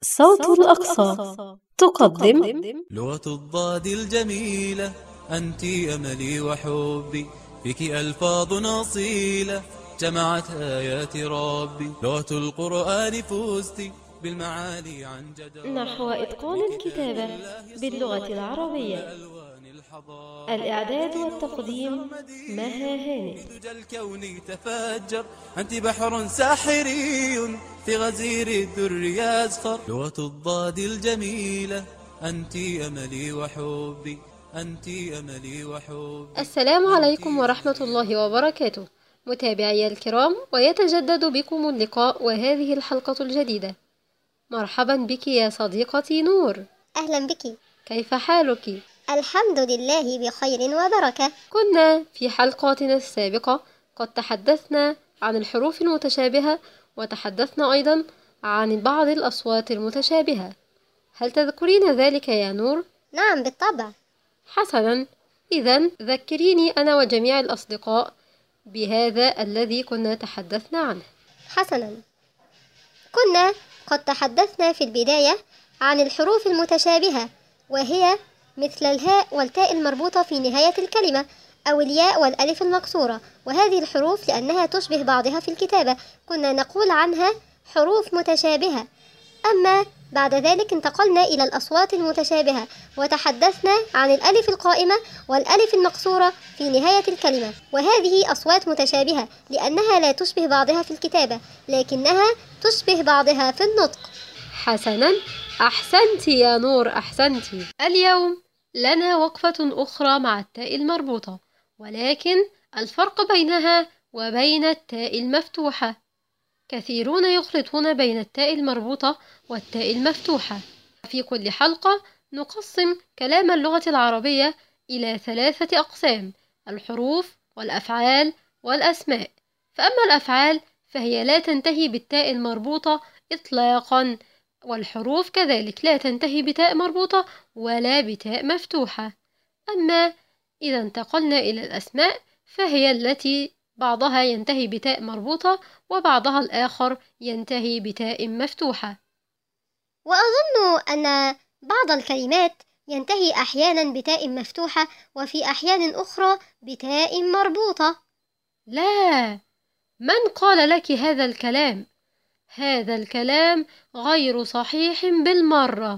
صوت الأقصى تقدم لغة الضاد الجميلة، أنت أملي وحبي، فيك ألفاظ أصيلة جمعت آيات ربي. لغة القرآن فزت بالمعالي عن جدار، نحو إتقان الكتابة باللغة العربية. بألوان الحضارة. الإعداد والتقديم مها هانئ. دجى الكون تفجر، أنت بحر ساحري في غزير الدر يزخر. لغة الضاد الجميلة، أنت أملي وحبي، أنت أملي وحبي. السلام عليكم ورحمة الله وبركاته متابعي الكرام، ويتجدد بكم اللقاء وهذه الحلقة الجديدة. مرحبا بك يا صديقتي نور. أهلا بك. كيف حالك؟ الحمد لله بخير وبركة. كنا في حلقاتنا السابقة قد تحدثنا عن الحروف المتشابهة، وتحدثنا أيضا عن بعض الأصوات المتشابهة. هل تذكرين ذلك يا نور؟ نعم بالطبع. حسنا، إذن ذكريني أنا وجميع الأصدقاء بهذا الذي كنا تحدثنا عنه. حسنا، كنا قد تحدثنا في البداية عن الحروف المتشابهة، وهي مثل الهاء والتاء المربوطة في نهاية الكلمة، أو الياء والألف المكسورة. وهذه الحروف لأنها تشبه بعضها في الكتابة كنا نقول عنها حروف متشابهة. أما بعد ذلك انتقلنا إلى الأصوات المتشابهة، وتحدثنا عن الألف القائمة والألف المقصورة في نهاية الكلمة، وهذه أصوات متشابهة لأنها لا تشبه بعضها في الكتابة لكنها تشبه بعضها في النطق. حسنا، أحسنت يا نور، أحسنت. اليوم لنا وقفة أخرى مع التاء المربوطة، ولكن الفرق بينها وبين التاء المفتوحة. كثيرون يخلطون بين التاء المربوطة والتاء المفتوحة. في كل حلقة نقسم كلام اللغة العربية إلى 3 أقسام: الحروف والأفعال والأسماء. فأما الأفعال فهي لا تنتهي بالتاء المربوطة إطلاقا، والحروف كذلك لا تنتهي بتاء مربوطة ولا بتاء مفتوحة. أما إذا انتقلنا إلى الأسماء فهي التي بعضها ينتهي بتاء مربوطة وبعضها الآخر ينتهي بتاء مفتوحة. وأظن أن بعض الكلمات ينتهي أحيانا بتاء مفتوحة وفي أحيان أخرى بتاء مربوطة. لا، من قال لك هذا الكلام؟ هذا الكلام غير صحيح بالمرة.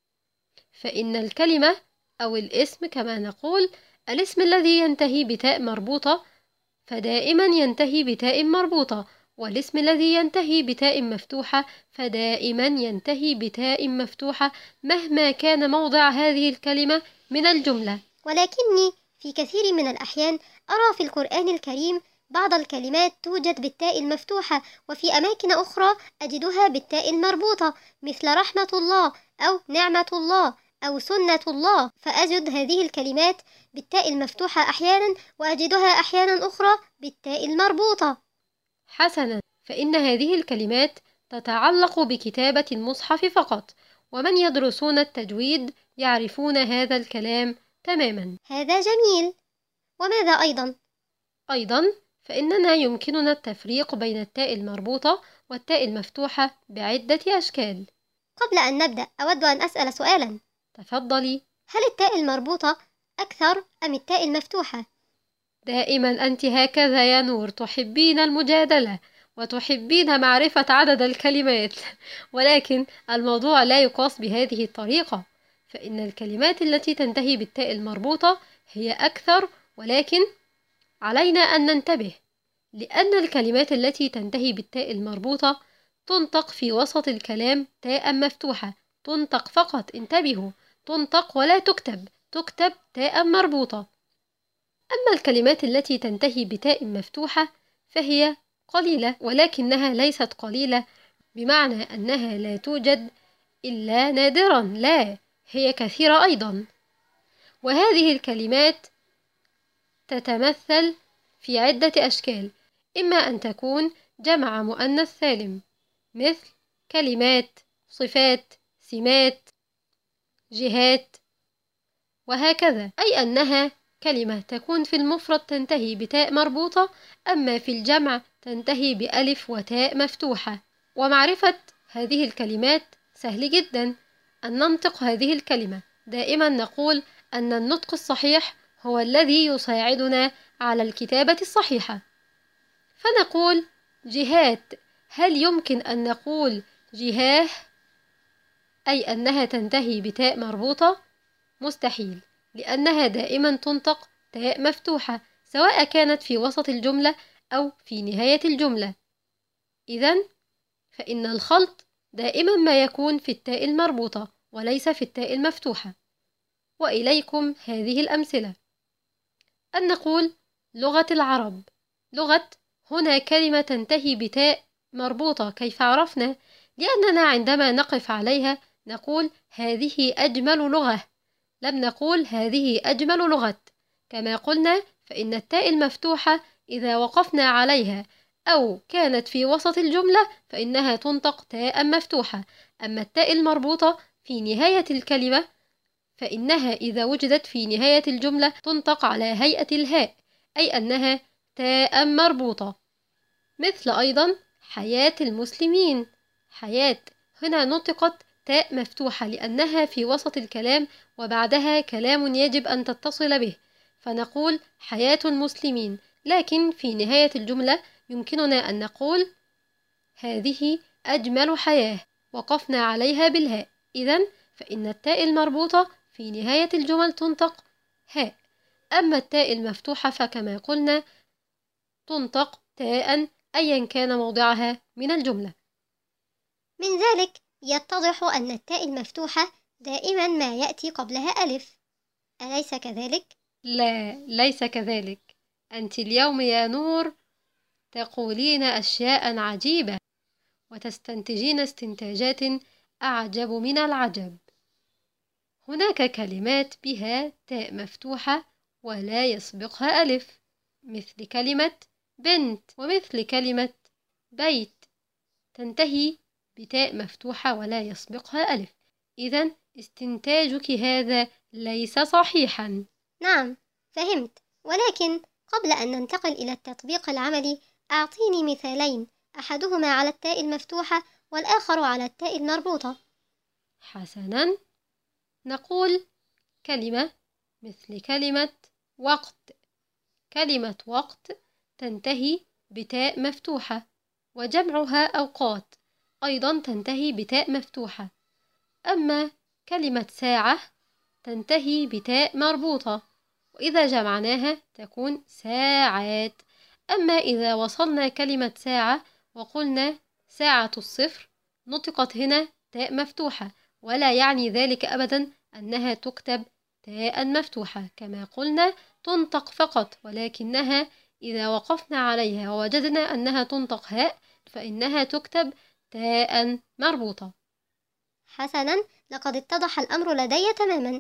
فإن الكلمة أو الاسم كما نقول، الاسم الذي ينتهي بتاء مربوطة فدائما ينتهي بتاء مربوطة، والاسم الذي ينتهي بتاء مفتوحة فدائما ينتهي بتاء مفتوحة مهما كان موضع هذه الكلمة من الجملة. ولكني في كثير من الأحيان أرى في القرآن الكريم بعض الكلمات توجد بالتاء المفتوحة، وفي أماكن أخرى أجدها بالتاء المربوطة، مثل رحمة الله أو نعمة الله أو سنة الله، فأجد هذه الكلمات بالتاء المفتوحة أحيانا وأجدها أحيانا أخرى بالتاء المربوطة. حسنا، فإن هذه الكلمات تتعلق بكتابة المصحف فقط، ومن يدرسون التجويد يعرفون هذا الكلام تماما. هذا جميل. وماذا أيضا فإننا يمكننا التفريق بين التاء المربوطة والتاء المفتوحة بعدة أشكال. قبل أن نبدأ أود أن أسأل سؤالا. تفضلي. هل التاء المربوطة أكثر أم التاء المفتوحة؟ دائما أنت هكذا يا نور، تحبين المجادلة وتحبين معرفة عدد الكلمات، ولكن الموضوع لا يقاس بهذه الطريقة. فإن الكلمات التي تنتهي بالتاء المربوطة هي أكثر، ولكن علينا أن ننتبه، لأن الكلمات التي تنتهي بالتاء المربوطة تنطق في وسط الكلام تاء مفتوحة، تنطق فقط، انتبهوا، تنطق ولا تكتب، تكتب تاء مربوطة. أما الكلمات التي تنتهي بتاء مفتوحة فهي قليلة، ولكنها ليست قليلة بمعنى أنها لا توجد إلا نادرا، لا، هي كثيرة أيضا. وهذه الكلمات تتمثل في عدة أشكال، إما أن تكون جمع مؤنث سالم مثل كلمات، صفات، سمات، جهات، وهكذا، أي أنها كلمة تكون في المفرد تنتهي بتاء مربوطة، أما في الجمع تنتهي بألف وتاء مفتوحة. ومعرفة هذه الكلمات سهل جدا أن ننطق هذه الكلمة. دائما نقول أن النطق الصحيح هو الذي يساعدنا على الكتابة الصحيحة. فنقول جهات. هل يمكن أن نقول جهاه أي أنها تنتهي بتاء مربوطة؟ مستحيل، لأنها دائما تنطق تاء مفتوحة سواء كانت في وسط الجملة أو في نهاية الجملة. إذن فإن الخلط دائما ما يكون في التاء المربوطة وليس في التاء المفتوحة. وإليكم هذه الأمثلة. أن نقول لغة العرب. لغة هنا كلمة تنتهي بتاء مربوطة. كيف عرفنا؟ لأننا عندما نقف عليها نقول هذه أجمل لغة، لم نقول هذه أجمل لغة. كما قلنا فإن التاء المفتوحة إذا وقفنا عليها أو كانت في وسط الجملة فإنها تنطق تاء مفتوحة. أما التاء المربوطة في نهاية الكلمة فإنها إذا وجدت في نهاية الجملة تنطق على هيئة الهاء، أي أنها تاء مربوطة. مثل أيضا حياة المسلمين. حياة هنا نطقت تاء مفتوحة لأنها في وسط الكلام وبعدها كلام يجب أن تتصل به، فنقول حياة المسلمين. لكن في نهاية الجملة يمكننا أن نقول هذه أجمل حياة، وقفنا عليها بالهاء. إذن فإن التاء المربوطة في نهاية الجمل تنطق هاء. أما التاء المفتوحة فكما قلنا تنطق تاء أيا كان موضعها من الجملة. من ذلك يتضح أن التاء المفتوحة دائما ما يأتي قبلها ألف، أليس كذلك؟ لا، ليس كذلك. أنت اليوم يا نور تقولين أشياء عجيبة وتستنتجين استنتاجات أعجب من العجب. هناك كلمات بها تاء مفتوحة ولا يسبقها ألف، مثل كلمة بنت ومثل كلمة بيت تنتهي بتاء مفتوحة ولا يسبقها ألف. إذن استنتاجك هذا ليس صحيحا. نعم فهمت، ولكن قبل أن ننتقل إلى التطبيق العملي أعطيني مثالين، أحدهما على التاء المفتوحة والآخر على التاء المربوطة. حسنا، نقول كلمة مثل كلمة وقت. كلمة وقت تنتهي بتاء مفتوحة، وجمعها أوقات أيضا تنتهي بتاء مفتوحة. أما كلمة ساعة تنتهي بتاء مربوطة، وإذا جمعناها تكون ساعات. أما إذا وصلنا كلمة ساعة وقلنا ساعة الصفر نطقت هنا تاء مفتوحة، ولا يعني ذلك أبدا أنها تكتب تاء مفتوحة. كما قلنا تنطق فقط، ولكنها إذا وقفنا عليها ووجدنا أنها تنطق هاء فإنها تكتب تاء مربوطة. حسنا، لقد اتضح الأمر لدي تماما.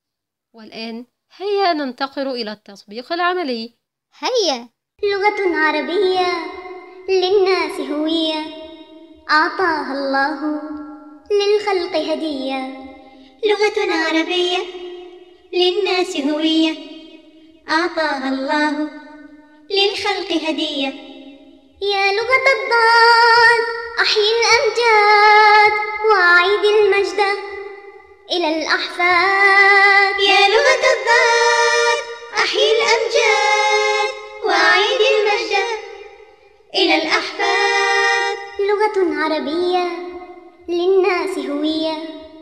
والآن هيا ننتقل إلى التطبيق العملي. هيا. لغة عربية للناس هوية، أعطاها الله للخلق هدية. لغة عربية للناس هوية، أعطاها الله للخلق هدية. يا لغة الضاد أحيي الأمجاد وأعيد المجد إلى الأحفاد. يا لغة الضاد أحيي الأمجاد وأعيد المجد إلى الأحفاد. لغة عربية للناس هوية،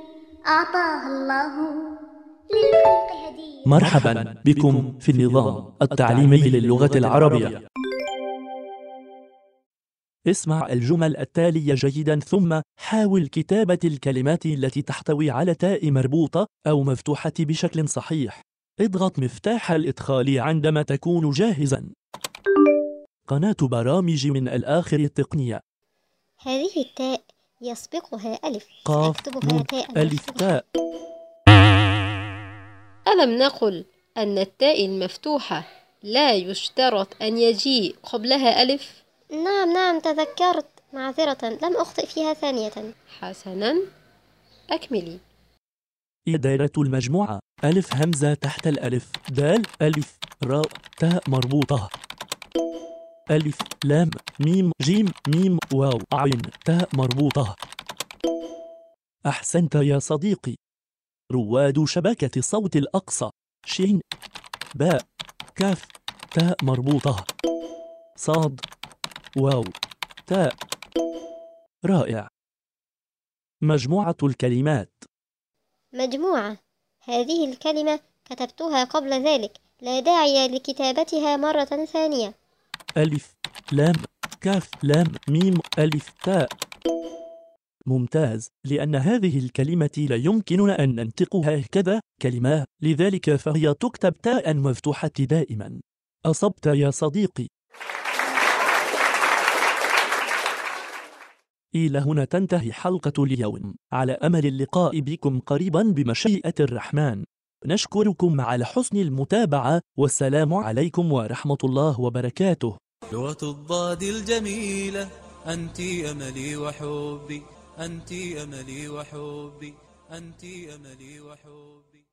أعطاها الله للخلق هدية. مرحبا بكم في النظام التعليمي للغة العربية. اسمع الجمل التالية جيدا ثم حاول كتابة الكلمات التي تحتوي على تاء مربوطة أو مفتوحة بشكل صحيح. اضغط مفتاح الإدخال عندما تكون جاهزا. قناة برامج من الآخر التقنية. هذه التاء يسبقها ألف، قاف سأكتبها تاء ألف تاء. ألم نقل أن التاء المفتوحة لا يشترط أن يجيء قبلها ألف؟ نعم تذكرت، معذرة لم أخطئ فيها ثانية. حسنا، أكملي. دائرة المجموعة: ألف همزة تحت الألف، دال ألف راء تاء مربوطة، ألف لام ميم جيم ميم واو عين تاء مربوطة، أحسنت يا صديقي. رواد شبكة صوت الأقصى: شين، باء، كاف، تاء مربوطة، صاد، واو، تاء. رائع. مجموعة الكلمات. مجموعة. هذه الكلمة كتبتها قبل ذلك، لا داعي لكتابتها مرة ثانية. ألف، لام، كاف، لام، ميم، ألف، تاء. ممتاز، لأن هذه الكلمة لا يمكننا أن ننطقها هكذا كلمة، لذلك فهي تكتب تاء مفتوحة دائما. أصبت يا صديقي. إلى هنا تنتهي حلقة اليوم، على أمل اللقاء بكم قريبا بمشيئة الرحمن. نشكركم على حسن المتابعة، والسلام عليكم ورحمة الله وبركاته. لغة الضاد الجميلة، أنت أملي وحبي، أنت أملي وحبي، أنت أملي وحبي.